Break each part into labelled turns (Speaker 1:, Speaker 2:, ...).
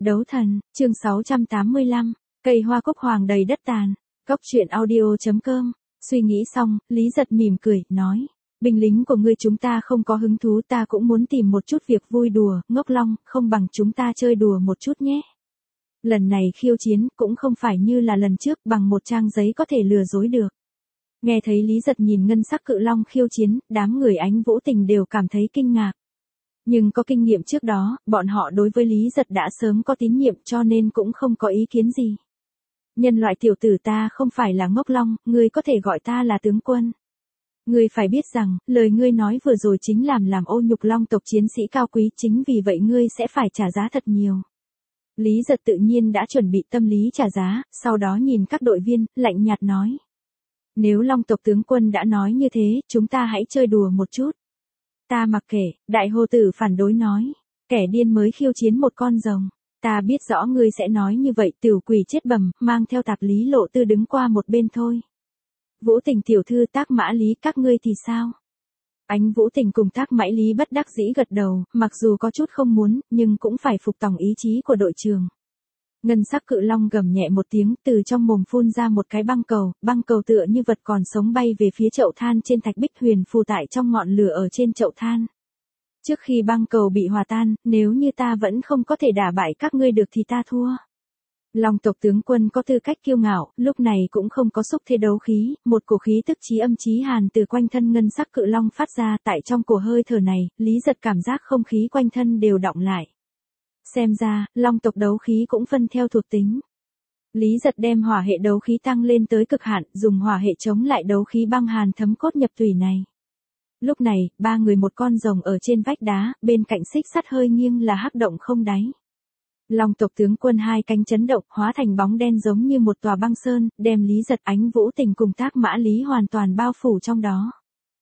Speaker 1: Đấu thần, chương 685, cây hoa cúc hoàng đầy đất tàn. Cốc truyện audio.com. Suy nghĩ xong, Lý Giật mỉm cười, nói. Binh lính của ngươi chúng ta không có hứng thú, ta cũng muốn tìm một chút việc vui đùa, Ngốc Long, không bằng chúng ta chơi đùa một chút nhé. Lần này khiêu chiến cũng không phải như là lần trước bằng một trang giấy có thể lừa dối được. Nghe thấy Lý Giật nhìn ngân sắc cự long khiêu chiến, đám người Ánh Vũ Tình đều cảm thấy kinh ngạc. Nhưng có kinh nghiệm trước đó, bọn họ đối với Lý Giật đã sớm có tín nhiệm cho nên cũng không có ý kiến gì. Nhân loại tiểu tử, ta không phải là Ngốc Long, ngươi có thể gọi ta là tướng quân. Ngươi phải biết rằng, lời ngươi nói vừa rồi chính làm ô nhục Long tộc chiến sĩ cao quý, chính vì vậy ngươi sẽ phải trả giá thật nhiều. Lý Giật tự nhiên đã chuẩn bị tâm lý trả giá, sau đó nhìn các đội viên, lạnh nhạt nói. Nếu Long tộc tướng quân đã nói như thế, chúng ta hãy chơi đùa một chút. Ta mặc kệ, đại hồ tử phản đối nói. Kẻ điên mới khiêu chiến một con rồng. Ta biết rõ ngươi sẽ nói như vậy, tiểu quỷ chết bầm, mang theo Tạp Lý Lộ Tư đứng qua một bên thôi. Vũ Tình tiểu thư, Tác Mã Lý, các ngươi thì sao? Ánh Vũ Tình cùng Tác Mã Lý bất đắc dĩ gật đầu, mặc dù có chút không muốn, nhưng cũng phải phục tòng ý chí của đội trưởng. Ngân sắc cự long gầm nhẹ một tiếng, từ trong mồm phun ra một cái băng cầu tựa như vật còn sống bay về phía chậu than trên thạch bích huyền phù tại trong ngọn lửa ở trên chậu than. Trước khi băng cầu bị hòa tan, nếu như ta vẫn không có thể đả bại các ngươi được thì ta thua. Long tộc tướng quân có tư cách kiêu ngạo, lúc này cũng không có xúc thế đấu khí, một cổ khí tức chí âm chí hàn từ quanh thân ngân sắc cự long phát ra, tại trong cổ hơi thở này, Lý Giật cảm giác không khí quanh thân đều đọng lại. Xem ra, Long tộc đấu khí cũng phân theo thuộc tính. Lý Giật đem hỏa hệ đấu khí tăng lên tới cực hạn, dùng hỏa hệ chống lại đấu khí băng hàn thấm cốt nhập tủy này. Lúc này, ba người một con rồng ở trên vách đá, bên cạnh xích sắt hơi nghiêng là hắc động không đáy. Long tộc tướng quân hai cánh chấn động, hóa thành bóng đen giống như một tòa băng sơn, đem Lý Giật, Ánh Vũ Tình cùng Tác Mã Lý hoàn toàn bao phủ trong đó.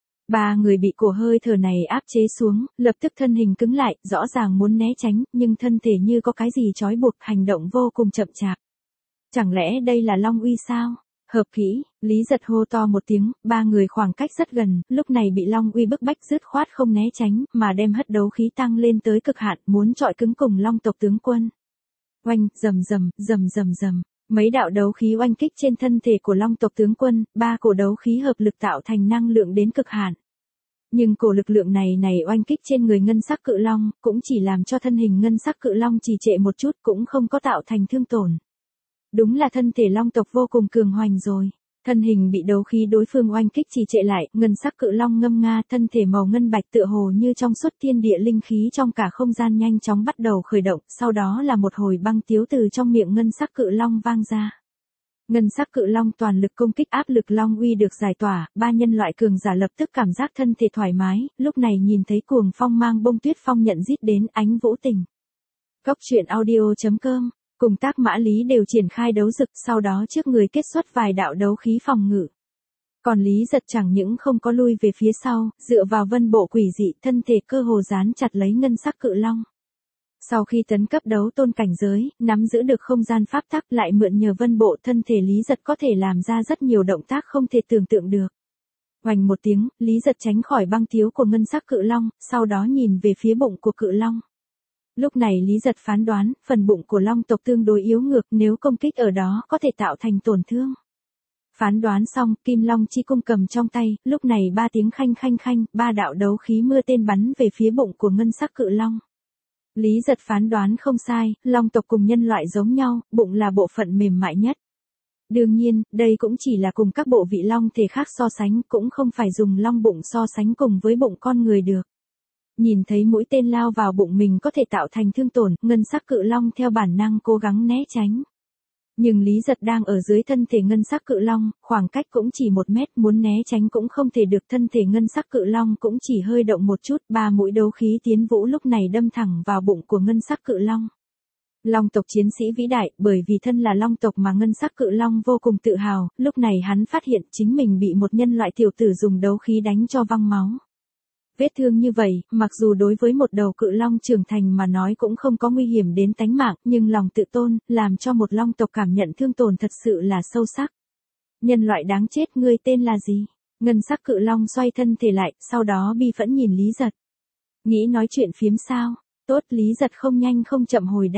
Speaker 1: Ba người bị cổ hơi thở này áp chế xuống, lập tức thân hình cứng lại, rõ ràng muốn né tránh, nhưng thân thể như có cái gì trói buộc, hành động vô cùng chậm chạp. Chẳng lẽ đây là Long uy sao? Hợp kỹ, Lý Giật hô to một tiếng, ba người khoảng cách rất gần, lúc này bị Long uy bức bách dứt khoát không né tránh, mà đem hất đấu khí tăng lên tới cực hạn, muốn chọi cứng cùng Long tộc tướng quân. Oanh, rầm rầm, rầm rầm rầm. Mấy đạo đấu khí oanh kích trên thân thể của Long tộc tướng quân, ba cổ đấu khí hợp lực tạo thành năng lượng đến cực hạn. Nhưng cổ lực lượng này oanh kích trên người ngân sắc cự long, cũng chỉ làm cho thân hình ngân sắc cự long trì trệ một chút, cũng không có tạo thành thương tổn. Đúng là thân thể Long tộc vô cùng cường hoành rồi. Thân hình bị đấu khí đối phương oanh kích trì trệ lại, ngân sắc cự long ngâm nga, thân thể màu ngân bạch tựa hồ như trong suốt thiên địa linh khí trong cả không gian nhanh chóng bắt đầu khởi động, sau đó là một hồi băng tiếu từ trong miệng ngân sắc cự long vang ra. Ngân sắc cự long toàn lực công kích, áp lực Long uy được giải tỏa, ba nhân loại cường giả lập tức cảm giác thân thể thoải mái, lúc này nhìn thấy Cuồng Phong mang Bông Tuyết Phong nhận giết đến, Ánh Vũ Tình. Cốc truyện audio.com. Cùng Tác Mã Lý đều triển khai đấu dực, sau đó trước người kết xuất vài đạo đấu khí phòng ngự. Còn Lý Giật chẳng những không có lui về phía sau, dựa vào vân bộ quỷ dị, thân thể cơ hồ dán chặt lấy ngân sắc cự long. Sau khi tấn cấp đấu tôn cảnh giới, nắm giữ được không gian pháp tắc, lại mượn nhờ vân bộ, thân thể Lý Giật có thể làm ra rất nhiều động tác không thể tưởng tượng được. Oành một tiếng, Lý Giật tránh khỏi băng tiếu của ngân sắc cự long, sau đó nhìn về phía bụng của cự long. Lúc này Lý Giật phán đoán, phần bụng của Long tộc tương đối yếu ngược, nếu công kích ở đó có thể tạo thành tổn thương. Phán đoán xong, Kim Long chi cung cầm trong tay, lúc này ba tiếng khanh khanh khanh, ba đạo đấu khí mưa tên bắn về phía bụng của ngân sắc cự long. Lý Giật phán đoán không sai, Long tộc cùng nhân loại giống nhau, bụng là bộ phận mềm mại nhất. Đương nhiên, đây cũng chỉ là cùng các bộ vị long thể khác so sánh, cũng không phải dùng long bụng so sánh cùng với bụng con người được. Nhìn thấy mũi tên lao vào bụng mình có thể tạo thành thương tổn, ngân sắc cự long theo bản năng cố gắng né tránh. Nhưng Lý Giật đang ở dưới thân thể ngân sắc cự long, khoảng cách cũng chỉ 1 mét, muốn né tránh cũng không thể được, thân thể ngân sắc cự long cũng chỉ hơi động một chút, ba mũi đấu khí tiến vũ lúc này đâm thẳng vào bụng của ngân sắc cự long. Long tộc chiến sĩ vĩ đại, bởi vì thân là Long tộc mà ngân sắc cự long vô cùng tự hào, lúc này hắn phát hiện chính mình bị một nhân loại tiểu tử dùng đấu khí đánh cho văng máu. Vết thương như vậy, mặc dù đối với một đầu cự long trưởng thành mà nói cũng không có nguy hiểm đến tánh mạng, nhưng lòng tự tôn, làm cho một long tộc cảm nhận thương tổn thật sự là sâu sắc. Nhân loại đáng chết, ngươi tên là gì? Ngân sắc cự long xoay thân thể lại, sau đó bi phẫn nhìn Lý Giật. Nghĩ nói chuyện phiếm sao? Tốt, Lý Giật không nhanh không chậm hồi đáp.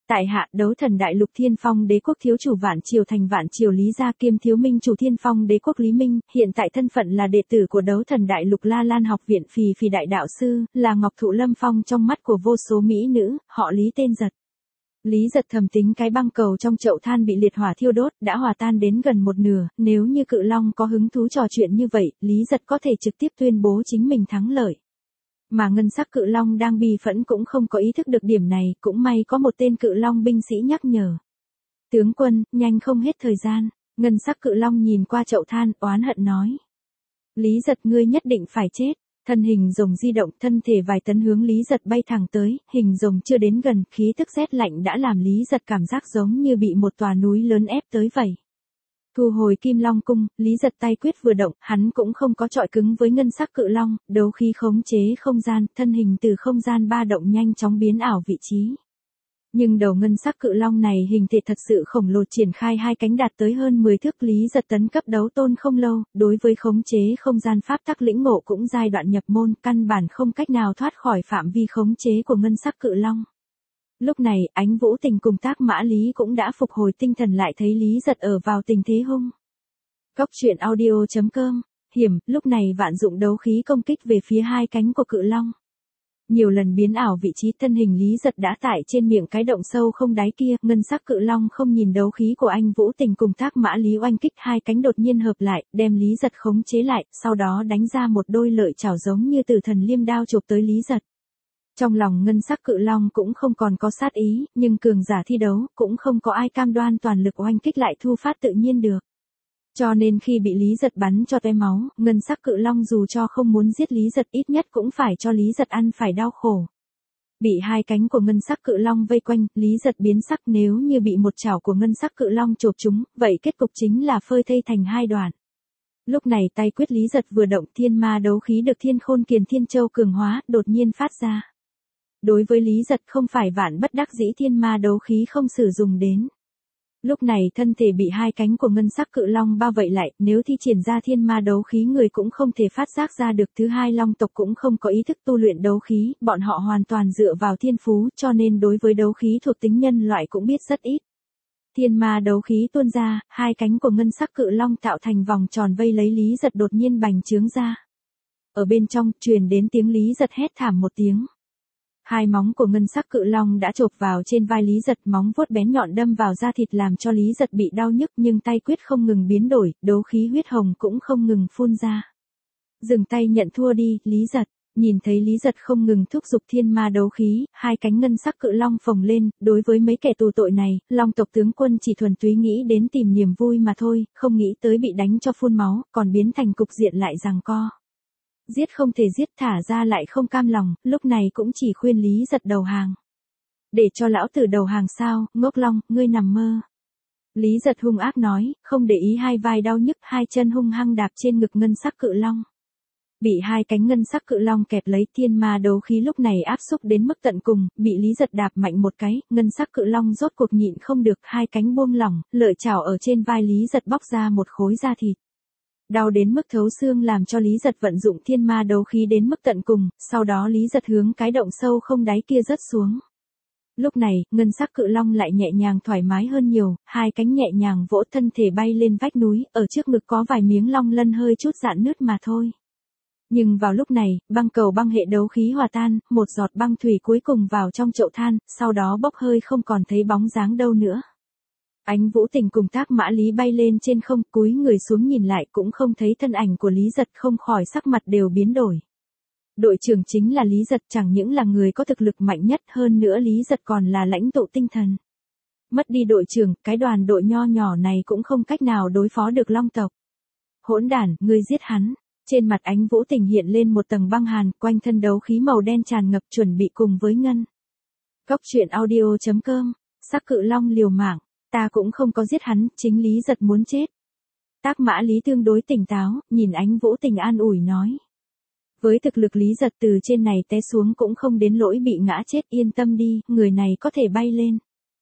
Speaker 1: Tại hạ đấu thần đại lục Thiên Phong đế quốc thiếu chủ Vạn Triều thành Vạn Triều Lý gia kiêm thiếu minh chủ Thiên Phong đế quốc Lý Minh, hiện tại thân phận là đệ tử của đấu thần đại lục La Lan học viện Phì Phì đại đạo sư, là Ngọc Thụ Lâm Phong trong mắt của vô số mỹ nữ, họ Lý tên Giật. Lý Giật thầm tính cái băng cầu trong chậu than bị liệt hỏa thiêu đốt đã hòa tan đến gần một nửa, nếu như Cự Long có hứng thú trò chuyện như vậy, Lý Giật có thể trực tiếp tuyên bố chính mình thắng lợi. Mà ngân sắc Cự Long đang bi phẫn cũng không có ý thức được điểm này, cũng may có một tên Cự Long binh sĩ nhắc nhở. Tướng quân, nhanh không hết thời gian, ngân sắc Cự Long nhìn qua chậu than, oán hận nói. Lý Giật ngươi nhất định phải chết. Thân hình rồng di động, thân thể vài tấn hướng Lý Giật bay thẳng tới, hình rồng chưa đến gần, khí tức rét lạnh đã làm Lý Giật cảm giác giống như bị một tòa núi lớn ép tới vậy. Thu hồi Kim Long cung, Lý Giật tay quyết vừa động, hắn cũng không có chọi cứng với ngân sắc Cự Long, đấu khí khống chế không gian, thân hình từ không gian ba động nhanh chóng biến ảo vị trí. Nhưng đầu ngân sắc Cự Long này hình thể thật sự khổng lồ, triển khai hai cánh đạt tới hơn 10 thước. Lý Giật tấn cấp đấu tôn không lâu, đối với khống chế không gian pháp tắc lĩnh ngộ cũng giai đoạn nhập môn, căn bản không cách nào thoát khỏi phạm vi khống chế của ngân sắc Cự Long. Lúc này, Ánh Vũ Tình cùng Tác Mã Lý cũng đã phục hồi tinh thần lại thấy Lý Giật ở vào tình thế hung. Cốc truyện audio.com, hiểm, lúc này vạn dụng đấu khí công kích về phía hai cánh của Cự Long. Nhiều lần biến ảo vị trí, thân hình Lý Giật đã tại trên miệng cái động sâu không đáy kia, ngân sắc Cự Long không nhìn đấu khí của Anh Vũ Tình cùng Tác Mã Lý oanh kích, hai cánh đột nhiên hợp lại, đem Lý Giật khống chế lại, sau đó đánh ra một đôi lợi chảo giống như tử thần liêm đao chụp tới Lý Giật. Trong lòng ngân sắc Cự Long cũng không còn có sát ý, nhưng cường giả thi đấu, cũng không có ai cam đoan toàn lực oanh kích lại thu phát tự nhiên được. Cho nên khi bị Lý Giật bắn cho tóe máu, ngân sắc Cự Long dù cho không muốn giết Lý Giật ít nhất cũng phải cho Lý Giật ăn phải đau khổ. Bị hai cánh của ngân sắc Cự Long vây quanh, Lý Giật biến sắc, nếu như bị một chảo của ngân sắc Cự Long chộp chúng, vậy kết cục chính là phơi thây thành hai đoạn. Lúc này tay quyết Lý Giật vừa động, thiên ma đấu khí được Thiên Khôn Kiền Thiên Châu cường hóa, đột nhiên phát ra. Đối với Lý Giật không phải vạn bất đắc dĩ thiên ma đấu khí không sử dụng đến. Lúc này thân thể bị hai cánh của ngân sắc Cự Long bao vây lại, nếu thi triển ra thiên ma đấu khí người cũng không thể phát giác ra được. Thứ hai, Long tộc cũng không có ý thức tu luyện đấu khí, bọn họ hoàn toàn dựa vào thiên phú, cho nên đối với đấu khí thuộc tính nhân loại cũng biết rất ít. Thiên ma đấu khí tuôn ra, hai cánh của ngân sắc Cự Long tạo thành vòng tròn vây lấy Lý Giật, đột nhiên bành trướng ra. Ở bên trong, truyền đến tiếng Lý Giật hét thảm một tiếng. Hai móng của ngân sắc Cự Long đã chộp vào trên vai Lý Giật, móng vuốt bén nhọn đâm vào da thịt làm cho Lý Giật bị đau nhức, nhưng tay quyết không ngừng biến đổi, đấu khí huyết hồng cũng không ngừng phun ra. Dừng tay nhận thua đi, Lý Giật. Nhìn thấy Lý Giật không ngừng thúc giục thiên ma đấu khí, hai cánh ngân sắc Cự Long phồng lên, đối với mấy kẻ tù tội này, Long tộc tướng quân chỉ thuần túy nghĩ đến tìm niềm vui mà thôi, không nghĩ tới bị đánh cho phun máu, còn biến thành cục diện lại giằng co. Giết không thể giết, thả ra lại không cam lòng, lúc này cũng chỉ khuyên Lý Giật đầu hàng. Để cho lão tử đầu hàng sao, ngốc Long, ngươi nằm mơ. Lý Giật hung ác nói, không để ý hai vai đau nhức, hai chân hung hăng đạp trên ngực ngân sắc Cự Long. Bị hai cánh ngân sắc Cự Long kẹp lấy, thiên ma đấu khí lúc này áp xúc đến mức tận cùng, bị Lý Giật đạp mạnh một cái, ngân sắc Cự Long rốt cuộc nhịn không được, hai cánh buông lỏng, lợi chảo ở trên vai Lý Giật bóc ra một khối da thịt. Đau đến mức thấu xương làm cho Lý Giật vận dụng thiên ma đấu khí đến mức tận cùng, sau đó Lý Giật hướng cái động sâu không đáy kia rớt xuống. Lúc này, ngân sắc Cự Long lại nhẹ nhàng thoải mái hơn nhiều, hai cánh nhẹ nhàng vỗ, thân thể bay lên vách núi, ở trước ngực có vài miếng long lân hơi chút rạn nứt mà thôi. Nhưng vào lúc này, băng cầu băng hệ đấu khí hòa tan, một giọt băng thủy cuối cùng vào trong chậu than, sau đó bốc hơi không còn thấy bóng dáng đâu nữa. Ánh Vũ Tình cùng Tác Mã Lý bay lên trên không, cúi người xuống nhìn lại cũng không thấy thân ảnh của Lý Giật, không khỏi sắc mặt đều biến đổi. Đội trưởng chính là Lý Giật, chẳng những là người có thực lực mạnh nhất, hơn nữa Lý Giật còn là lãnh tụ tinh thần. Mất đi đội trưởng, cái đoàn đội nho nhỏ này cũng không cách nào đối phó được Long tộc. Hỗn đản, ngươi giết hắn. Trên mặt Ánh Vũ Tình hiện lên một tầng băng hàn, quanh thân đấu khí màu đen tràn ngập, chuẩn bị cùng với ngân. Cốc truyện audio.com, sắc Cự Long liều mạng. Ta cũng không có giết hắn, chính Lý Giật muốn chết. Tác Mã Lý tương đối tỉnh táo, nhìn Ánh Vũ Tình an ủi nói. Với thực lực Lý Giật từ trên này té xuống cũng không đến lỗi bị ngã chết, yên tâm đi, người này có thể bay lên.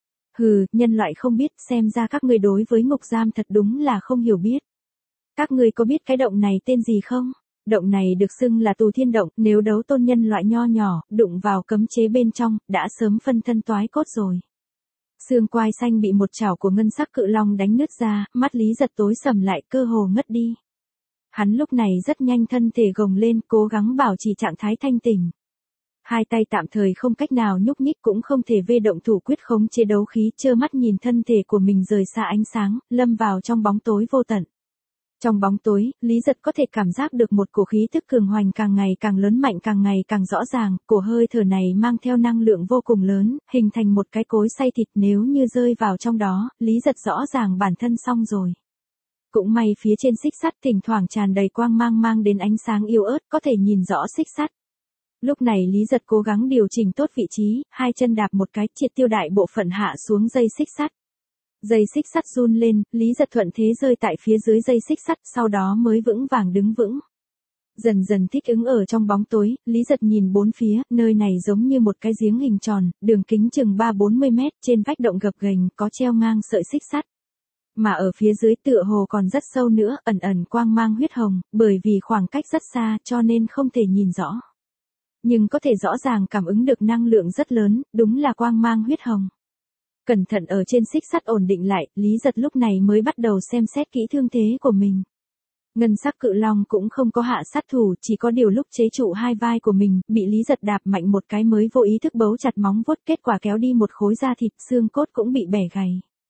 Speaker 1: Hừ, nhân loại không biết, xem ra các ngươi đối với ngục giam thật đúng là không hiểu biết. Các ngươi có biết cái động này tên gì không? Động này được xưng là Tù Thiên Động, nếu đấu tôn nhân loại nho nhỏ, đụng vào cấm chế bên trong, đã sớm phân thân toái cốt rồi. Xương quai xanh bị một chảo của ngân sắc cự long đánh nứt ra, mắt Lý Giật tối sầm lại, cơ hồ ngất đi. Hắn lúc này rất nhanh thân thể gồng lên, cố gắng bảo trì trạng thái thanh tỉnh. Hai tay tạm thời không cách nào nhúc nhích, cũng không thể vê động thủ quyết khống chế đấu khí, trơ mắt nhìn thân thể của mình rời xa ánh sáng, lâm vào trong bóng tối vô tận. Trong bóng tối, Lý Giật có thể cảm giác được một cổ khí tức cường hoành càng ngày càng lớn mạnh, càng ngày càng rõ ràng, cổ hơi thở này mang theo năng lượng vô cùng lớn, hình thành một cái cối xay thịt, nếu như rơi vào trong đó, Lý Giật rõ ràng bản thân xong rồi. Cũng may phía trên xích sắt thỉnh thoảng tràn đầy quang mang đến ánh sáng yếu ớt, có thể nhìn rõ xích sắt. Lúc này Lý Giật cố gắng điều chỉnh tốt vị trí, hai chân đạp một cái, triệt tiêu đại bộ phận hạ xuống dây xích sắt. Dây xích sắt run lên, Lý Giật thuận thế rơi tại phía dưới dây xích sắt, sau đó mới vững vàng đứng vững. Dần dần thích ứng ở trong bóng tối, Lý Giật nhìn bốn phía, nơi này giống như một cái giếng hình tròn, đường kính chừng 3-40 mét, trên vách động gập ghềnh có treo ngang sợi xích sắt. Mà ở phía dưới tựa hồ còn rất sâu nữa, ẩn ẩn quang mang huyết hồng, bởi vì khoảng cách rất xa cho nên không thể nhìn rõ. Nhưng có thể rõ ràng cảm ứng được năng lượng rất lớn, đúng là quang mang huyết hồng. Cẩn thận ở trên xích sắt ổn định lại, Lý Giật lúc này mới bắt đầu xem xét kỹ thương thế của mình. Ngân sắc cự long cũng không có hạ sát thủ, chỉ có điều lúc chế trụ hai vai của mình, bị Lý Giật đạp mạnh một cái mới vô ý thức bấu chặt móng vuốt, kết quả kéo đi một khối da thịt, xương cốt cũng bị bẻ gãy.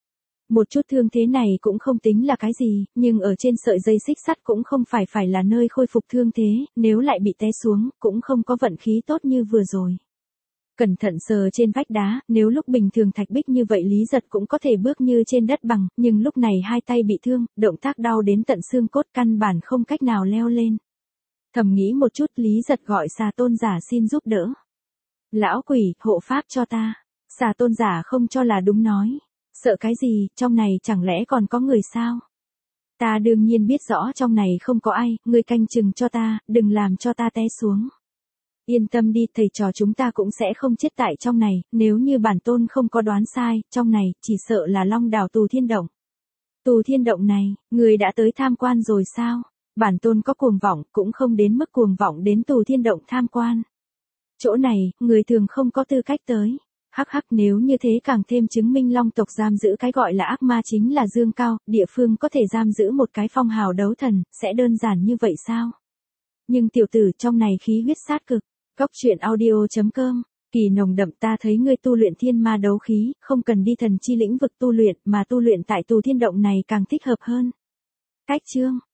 Speaker 1: Một chút thương thế này cũng không tính là cái gì, nhưng ở trên sợi dây xích sắt cũng không phải là nơi khôi phục thương thế, nếu lại bị té xuống, cũng không có vận khí tốt như vừa rồi. Cẩn thận sờ trên vách đá, nếu lúc bình thường thạch bích như vậy Lý Giật cũng có thể bước như trên đất bằng, nhưng lúc này hai tay bị thương, động tác đau đến tận xương cốt, căn bản không cách nào leo lên. Thầm nghĩ một chút, Lý Giật gọi Xà Tôn Giả xin giúp đỡ. Lão quỷ, hộ pháp cho ta. Xà Tôn Giả không cho là đúng nói. Sợ cái gì, trong này chẳng lẽ còn có người sao? Ta đương nhiên biết rõ trong này không có ai, ngươi canh chừng cho ta, đừng làm cho ta té xuống. Yên tâm đi, thầy trò chúng ta cũng sẽ không chết tại trong này, nếu như bản tôn không có đoán sai, trong này, chỉ sợ là Long Đảo Tù Thiên Động. Tù Thiên Động này, người đã tới tham quan rồi sao? Bản tôn có cuồng vọng, cũng không đến mức cuồng vọng đến Tù Thiên Động tham quan. Chỗ này, người thường không có tư cách tới. Hắc hắc, nếu như thế càng thêm chứng minh Long tộc giam giữ cái gọi là ác ma chính là dương cao, địa phương có thể giam giữ một cái phong hào đấu thần, sẽ đơn giản như vậy sao? Nhưng tiểu tử, trong này khí huyết sát cực. Cóc truyện audio.com, kỳ nồng đậm, ta thấy ngươi tu luyện thiên ma đấu khí, không cần đi thần chi lĩnh vực tu luyện, mà tu luyện tại Tù Thiên Động này càng thích hợp hơn. Cách chương